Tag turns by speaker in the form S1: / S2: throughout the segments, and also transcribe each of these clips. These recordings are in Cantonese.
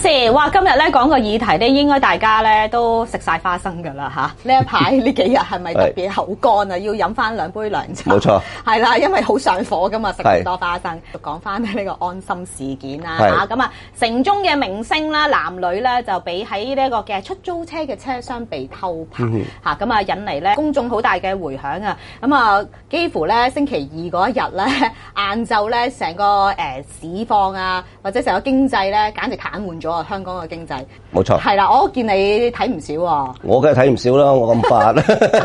S1: 時，哇！今日咧講個議題咧，應該大家咧都食晒花生㗎啦嚇。呢一排呢幾日係咪特別口乾啊？要飲翻2杯涼茶。
S2: 冇錯。
S1: 係啦，因為好上火㗎嘛，食咁多花生。講翻呢個安心事件啦嚇。咁啊，城中嘅明星啦，男女咧就俾喺呢一個嘅出租車嘅車廂被偷拍嚇，咁啊引嚟咧公眾好大嘅迴響啊。咁啊，幾乎咧星期二嗰一日咧，晏晝咧成個市況啊，或者成個經濟咧，簡直癱瘓咗啊！香港嘅經濟，冇錯，係啦，我見你睇唔少喎。
S2: 我梗係睇唔少啦，我咁發。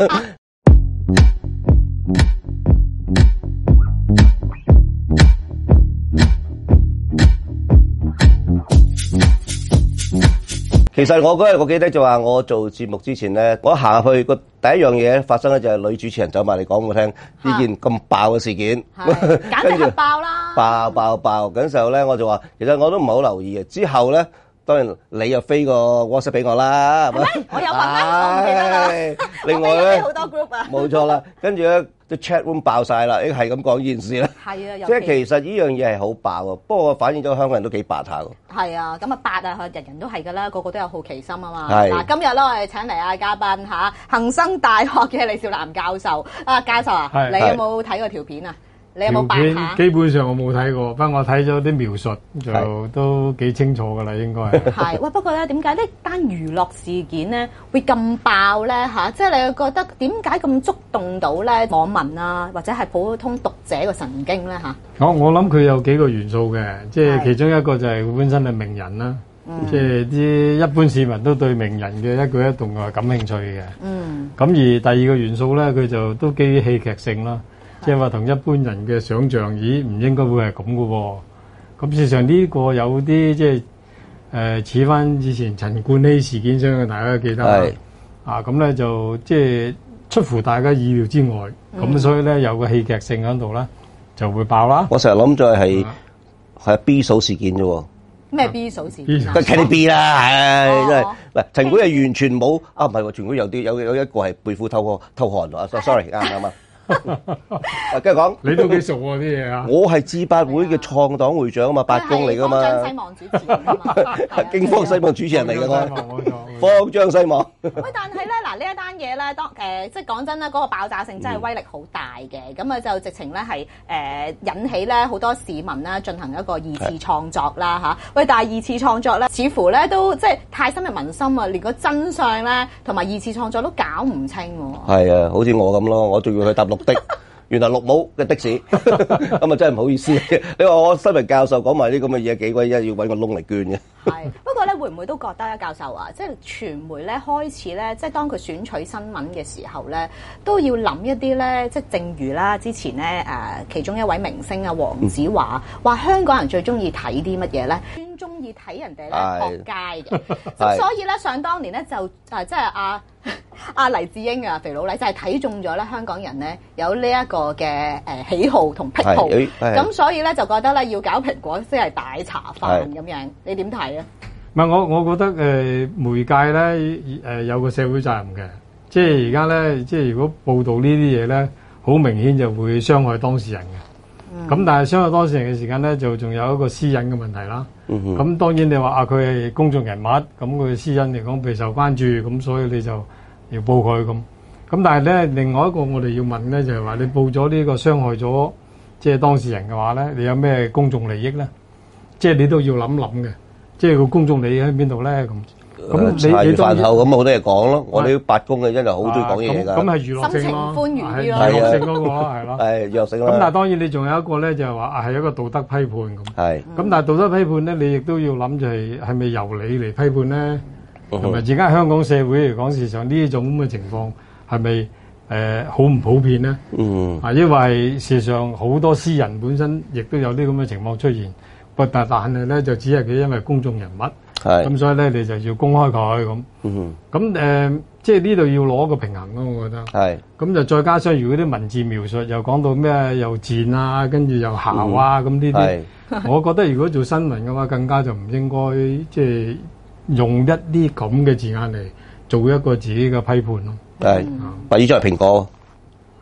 S2: 其實我嗰日我記得就話我做節目之前咧，我行入去個第一樣嘢發生咧就係女主持人走埋嚟講我聽呢件咁爆嘅事件，
S1: 簡直係爆啦！
S2: 爆嗰陣時候咧，我就話其實我都唔係好留意嘅。之後咧，當然你又飛個 WhatsApp 俾我啦，係咪？
S1: 我有問啦，我唔記得啦。
S2: 另外咧，
S1: 好多 group 啊，
S2: 冇錯啦。跟住咧，啲 chat room 爆晒啦，係咁講呢件事啦。
S1: 係啊，
S2: 即係其實呢樣嘢係好爆啊，不過反映咗香港人都幾白下㗎。
S1: 係啊，咁啊白啊，人人都係㗎啦，個個都有好奇心啊嘛。
S2: 係
S1: 嗱，今日咧我哋請嚟啊嘉賓嚇，恒生大學嘅李少南教授。啊，教授啊，你有冇睇過條片啊？你有冇白下？
S3: 基本上我冇睇過，不過我睇咗啲描述就都幾清楚㗎啦，應該
S1: 係。喂，不過咧，點解呢單娛樂事件咧會咁爆咧嚇？即係你覺得點解咁觸動到咧網民啊，或者係普通讀者嘅神經咧嚇？
S3: 我諗佢有幾個元素嘅，即係其中一個就係佢本身係名人啦，即係啲一般市民都對名人嘅一舉一動係感興趣嘅。咁而第二個元素咧，佢就都基於戲劇性啦。即係話同一般人嘅想像，咦唔應該會係咁嘅喎。咁事實上呢個有啲即係似翻以前陳冠希事件，相信大家記得啊。咁咧就即係出乎大家意料之外。咁所以咧有個戲劇性喺度啦，就會爆啦。
S2: 我成日諗咗係 B 嫂事件啫喎。
S1: 咩 B 嫂事件？
S2: 梗係 B 啦，係真係嗱。陳冠希完全冇啊，唔係喎，陳冠希有一個係背負偷汗啊。sorry 啱啊。跟住講，
S3: 你都幾熟喎啲嘢啊！
S2: 我係至八會嘅創黨會長啊嘛，八公嚟噶嘛。
S1: 方張西望主持人啊嘛，
S2: 驚方西望主持人嚟噶嘛。方張西望。
S1: 喂，但係咧嗱，呢一單嘢咧，即係講真啦，嗰個爆炸性真係威力好大嘅，咁啊就直情咧係引起咧好多市民咧進行一個二次創作啦嚇。喂，但係二次創作咧，似乎咧都即係太深入民心啊，連個真相咧同埋二次創作都搞唔清喎。
S2: 係啊，好似我咁咯，我仲要去搭綠的，原來綠帽嘅的士，咁啊真係唔好意思。你話我新聞教授講埋啲咁嘅嘢，幾鬼一要揾個窿嚟捐嘅。
S1: 係，不過咧會唔會都覺得咧，教授啊，即係傳媒咧開始咧，即係當佢選取新聞嘅時候咧，都要諗一啲咧，即係正如啦，之前咧其中一位明星啊黃子華話香港人最中意睇啲乜嘢咧？專中意睇人哋咧撲街嘅，咁所以咧想當年咧就即係阿黎智英啊肥佬黎就係睇中咗咧香港人咧有呢一個嘅喜好同癖好，咁所以咧就覺得咧要搞蘋果先係大茶飯咁樣，你點睇啊？
S3: 唔係我覺得媒介咧有個社會責任嘅，即係而家咧即係如果報導呢啲嘢咧，好明顯就會傷害當事人嘅。咁但係傷害當事人嘅時間咧，就仲有一個私隱嘅問題啦。咁當然你話佢係公眾人物，咁佢私隱嚟講備受關注，咁所以你就要報佢咁。咁但係咧，另外一個我哋要問咧，就係話你報咗呢個傷害咗即係當事人嘅話咧，你有咩公眾利益咧？即係你都要諗諗嘅。即係個公眾利益喺邊度咧？咁
S2: 茶餘飯後咁好多嘢講咯。我哋八公嘅真係好中意講嘢㗎。
S3: 咁係娛樂性咯，
S1: 心情歡愉啲咯，
S3: 娛樂性嗰個咯，係咯。
S2: 係娛樂性咯。
S3: 咁但係當然你仲有一個咧，就係話係一個道德批判咁。
S2: 係。咁
S3: 但係道德批判咧，你亦都要諗就係咪由你嚟批判咧？同埋而家香港社會嚟講，事實上呢種咁嘅情況係咪好唔普遍咧？因為事實上好多私人本身亦都有啲咁嘅情況出現。但係咧就只係佢因為公眾人物，咁所以咧你就要公開佢咁。咁即係呢度要攞個平衡咯，我覺得。係。咁就再加上如果啲文字描述又講到咩又賤啊，跟住又姣啊，咁呢啲，我覺得如果做新聞嘅話，更加就唔應該即係用一啲咁嘅字眼嚟做一個自己嘅批判咯。
S2: 係。或者作為蘋果。
S3: 嚇？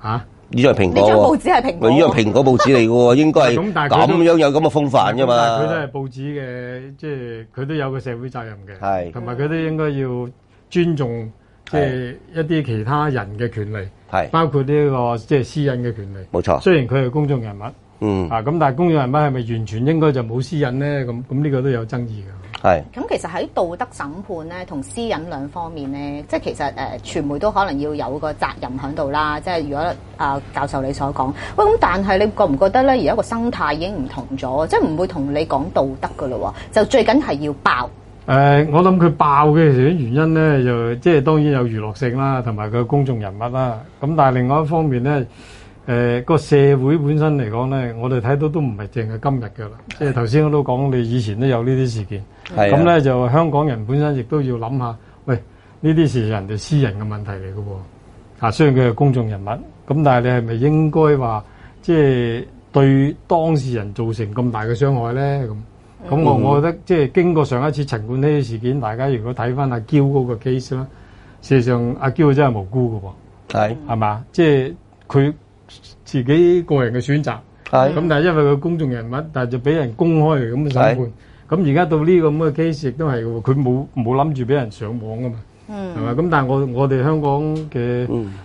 S2: 呢張係蘋果喎。
S1: 呢張報紙係蘋果。
S2: 呢張蘋果報紙嚟嘅喎，應該係咁樣有咁嘅風範啫嘛。
S3: 佢都係報紙嘅，即係佢都有個社會責任嘅。
S2: 係。
S3: 同埋佢都應該要尊重即係一啲其他人嘅權利。
S2: 係。包
S3: 括呢個即係私隱嘅權利。
S2: 冇錯。
S3: 雖然佢係公眾人物。咁但係公眾人物係咪完全應該就冇私隱咧？咁呢個都有爭議㗎。
S2: 係。
S1: 咁其實喺道德審判咧同私隱兩方面咧，即係其實傳媒都可能要有個責任喺度啦。即係如果教授你所講，喂咁，但係你覺唔覺得咧？而家個生態已經唔同咗，即係唔會同你講道德㗎咯喎，就最緊係要爆。
S3: 我諗佢爆嘅原因咧，就即係當然有娛樂性啦，同埋佢公眾人物啦。咁但係另外一方面咧。個社會本身嚟講咧，我哋睇到都唔係淨係今日㗎啦。即係頭先我都講，你以前都有呢啲事件。咁咧就香港人本身亦都要諗下，喂，呢啲是人哋私人嘅問題嚟㗎喎。雖然佢係公眾人物，咁但係你係咪應該話，即係對當事人造成咁大嘅傷害咧？咁我覺得即係經過上一次陳冠希嘅事件，大家如果睇翻阿嬌嗰個 case 啦，事實上阿嬌真係無辜㗎喎。係嘛？即係佢自己個人嘅選擇，咁但係因為佢公眾人物，但係就俾人公開嚟咁嘅審判，咁而家到呢個咁嘅 case 亦都係嘅喎，佢冇諗住俾人上網㗎嘛，係嘛？咁但係我哋香港嘅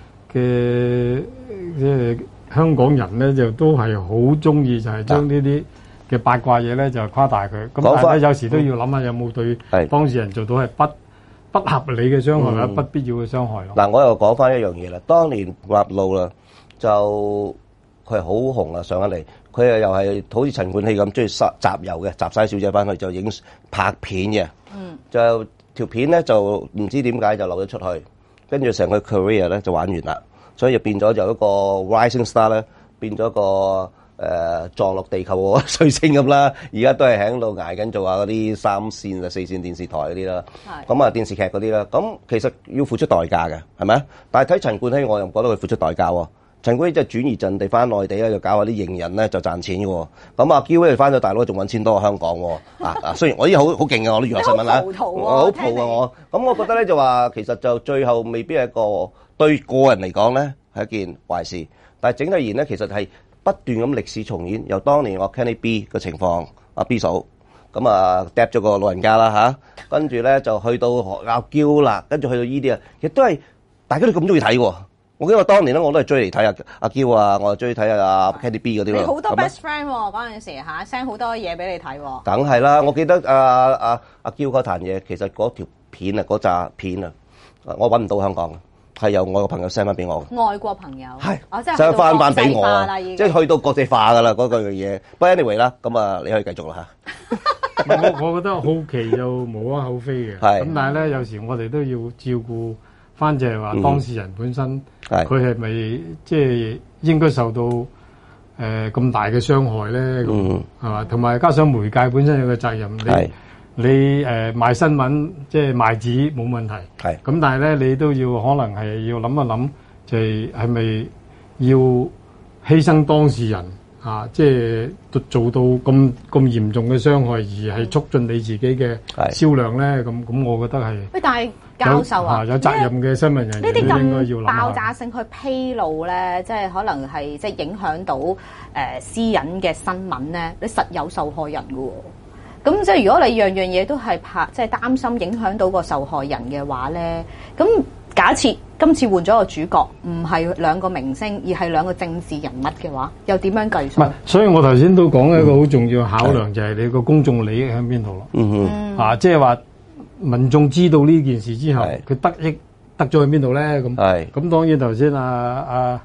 S3: 即係香港人咧，就都係好中意就係將呢啲嘅八卦嘢咧就誇大佢，咁但係有時都要諗下有冇對當事人做到係不合理嘅傷害或者不必要嘅傷害咯。
S2: 嗱，我又講翻一樣嘢啦，當年立路啦。就佢係好紅啊！上咗嚟，佢又係好似陳冠希咁中意集郵嘅，集晒小姐翻去就影拍片嘅。就條片咧就唔知點解就漏咗出去，跟住成個 career 咧就玩完啦。所以就變咗就一個 rising star 咧，變咗個撞落地球嘅彗星咁啦。而家都係喺度捱緊做下嗰啲3線啊、4線電視台嗰啲啦。咁啊電視劇嗰啲啦。咁其實要付出代價嘅，係咪啊？但係睇陳冠希，我又唔覺得佢付出代價喎。陳冠希即係轉移陣地翻內地咧，就搞下啲型人咧就賺錢嘅喎。咁阿嬌咧翻咗大陸仲揾錢多過香港喎。雖然我依家好勁嘅我啲娛樂新聞啦，我好蒲啊我。咁我覺得咧就話其實就最後未必係一個對個人嚟講咧係一件壞事，但係整體而言咧其實係不斷咁歷史重演，由當年我 Kenny B 嘅情況，阿 B 嫂咁啊揼咗個老人家啦嚇，跟住咧就去到阿嬌啦，跟住去到依啲啊，亦都係大家都咁中意睇喎。我記得當年咧，我都係追嚟睇阿嬌啊，我係追睇阿 Kenny B 嗰啲咯。
S1: 你好多 best friend 喎，嗰陣時嚇 send 好多嘢俾你睇喎。
S2: 梗係啦，我記得阿嬌嗰壇嘢，其實嗰條片啊，嗰紮片啊，我揾唔到香港嘅，係由我個朋友 send 翻俾我。
S1: 外國朋友
S2: 係，
S1: 即係
S2: send 翻俾我
S1: 啊，
S2: 即係去到國際化㗎啦嗰句嘢。不過 anyway 啦，咁啊你可以繼續啦嚇。
S3: 我覺得好奇就無可厚非嘅，咁但係咧有時我哋都要照顧翻就係話當事人本身，佢係咪即係應該受到咁大嘅傷害咧？咁係嘛？同埋加上媒介本身有個責任，你賣新聞即係賣紙冇問題，咁但係咧你都要可能係要諗一諗，就係咪要犧牲當事人？即係做到咁嚴重嘅傷害，而係促進你自己嘅銷量咧？咁我覺得係。喂，
S1: 但係教授啊，
S3: 有責任嘅新聞人員都應該要諗下。
S1: 爆炸性去披露咧，即係可能係即係影響到私隱嘅新聞咧，你實有受害人㗎喎。咁即係如果你樣樣嘢都係即係擔心影響到個受害人嘅話咧，咁。假設今次換咗個主角，唔係兩個明星，而係兩個政治人物嘅話，又點樣計算？
S3: 唔係，所以我頭先都講一個好重要嘅考量，就係你個公眾利益喺邊度咯。即係話民眾知道呢件事之後，佢得咗去邊度咧？咁當然頭先阿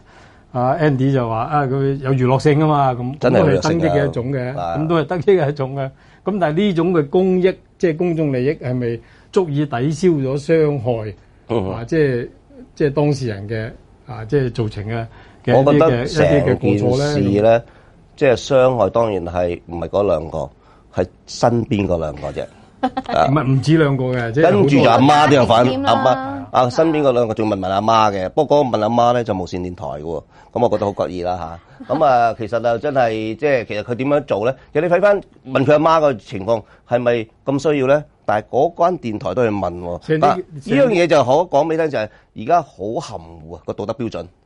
S3: Andy 就話佢有娛樂性啊嘛，咁都係得益嘅一種嘅，咁都係得益嘅一種嘅。咁但係呢種嘅公益，即係公眾利益，係咪足以抵消咗傷害？即係當事人嘅即係造成嘅
S2: 我覺得
S3: 一啲嘅過錯
S2: 事咧，即係傷害當然係唔係嗰兩個，係身邊嗰兩個啫。
S3: 唔止兩個嘅，即係
S2: 跟住就阿媽都有份，阿媽身邊嗰兩個仲問阿媽嘅。不過嗰個問阿媽咧就無線電台嘅喎，咁我覺得好得意啦嚇。咁其實就真係即係其實佢點樣做咧？其實你睇翻問佢阿媽個情況係咪咁需要咧？但係嗰間電台都去問喎，呢樣嘢就可講俾你聽，就係而家好含糊啊個道德標準，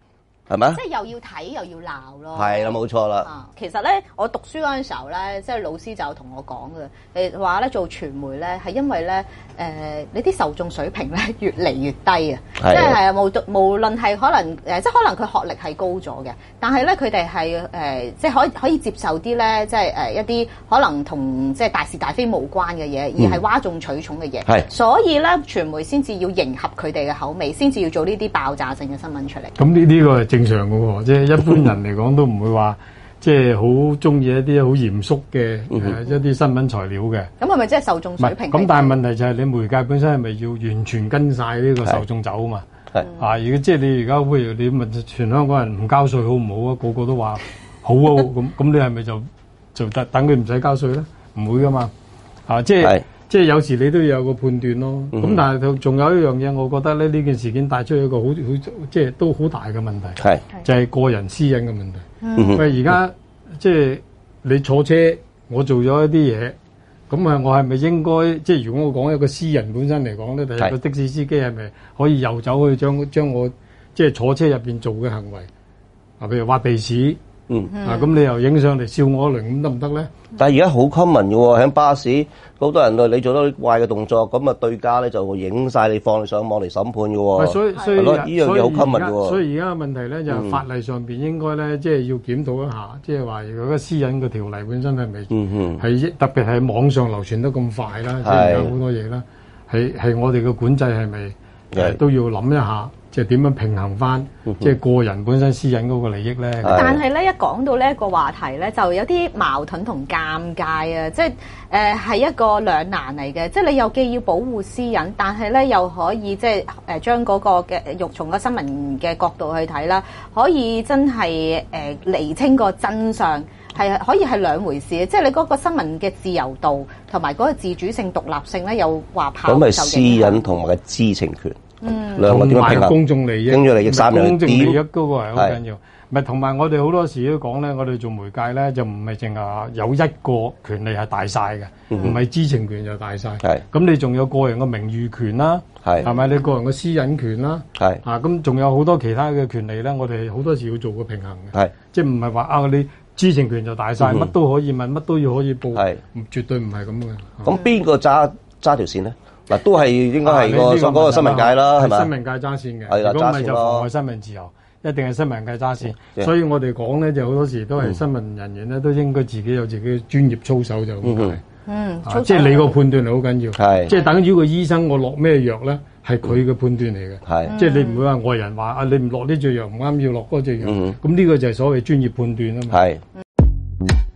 S2: 係咪？
S1: 即係又要睇又要鬧咯。
S2: 係啦，冇錯啦。
S1: 其實咧，我讀書嗰陣時候咧，即係老師就同我講嘅，話咧做傳媒咧係因為咧你啲受眾水平咧越嚟越低啊，即係無論係可能即係可能佢學歷係高咗嘅，但係咧佢哋係即係可以接受啲咧，即係一啲可能同即係大是大非無關嘅嘢，而係嘩眾取寵嘅嘢。所以咧，傳媒先至要迎合佢哋嘅口味，先至要做呢啲爆炸性嘅新聞出嚟。
S3: 咁呢個係正常嘅喎，即係一般人嚟講都唔會話即係好中意一啲好嚴肅嘅一啲新聞材料嘅。
S1: 咁係咪即係受眾水平？
S3: 咁但係問題就係你媒介本身係咪要完全跟晒呢個受眾走啊嘛？如果即係你而家譬如你問全香港人唔交稅好唔好啊？個個都話好啊，咁你係咪就等佢唔使交稅咧？唔會噶嘛。即係有時你都要有個判斷咯。咁但係仲有一樣嘢，我覺得咧呢件事件帶出一個好即係都好大嘅問題，就係個人私隱嘅問題。喂，而家即係你坐車，我做咗一啲嘢，咁我係咪應該即係如果我講一個私人本身嚟講咧，第一個的士司機係咪可以遊走去將我即係坐車入邊做嘅行為譬如挖鼻屎？咁你又影上嚟笑我一輪咁得唔得咧？
S2: 但係而家好 common 嘅喎，喺巴士好多人你做多啲怪嘅動作，咁啊對家咧就會影晒你放你上網嚟審判嘅喎。
S3: 所以
S2: 呢樣嘢好 common 嘅喎。
S3: 所以而家嘅問題咧就係法例上邊應該咧即係要檢討一下，即係話如果私隱嘅條例本身係咪係特別係網上流傳得咁快啦，即係有好多嘢啦，係我哋嘅管制係咪都要諗一下？即係點樣平衡翻，即係個人本身私隱嗰個利益咧？
S1: 但係咧，一講到呢一個話題咧，就有啲矛盾同尷尬啊！即係係一個兩難嚟嘅，即係你又既要保護私隱，但係咧又可以即係將嗰個嘅從個新聞嘅角度去睇啦，可以真係釐清個真相，係可以係兩回事。即係你嗰個新聞嘅自由度同埋嗰個自主性、獨立性咧，又話跑
S2: 咁係私隱同埋嘅知情權。兩個點樣平衡？
S3: 公眾利益，
S2: 公眾利益三樣
S3: 公眾利益嗰個係好緊要。咪同埋我哋好多時都講咧，我哋做媒介咧就唔係淨係有一個權利係大晒嘅，唔係知情權就大晒。咁你仲有個人嘅名譽權啦，係咪？你個人嘅私隱權啦，咁仲有好多其他嘅權利咧。我哋好多時要做個平衡嘅，即係唔係話你知情權就大晒，乜都可以問，乜都要可以報，絕對唔係咁嘅。
S2: 咁邊個揸條線咧？嗱，都係應該係嗰個新聞界啦，係咪？
S3: 新聞界揸線嘅，如果唔係就妨礙新聞自由，一定係新聞界揸線。所以我哋講咧，就好多時都係新聞人員咧，都應該自己有自己嘅專業操守就咁解。即係你個判斷係好緊要。即係等於個醫生，我落咩藥咧，係佢嘅判斷嚟嘅。即係你唔會話外人話你唔落呢隻藥唔啱，要落嗰隻藥。咁呢個就係所謂專業判斷啊嘛。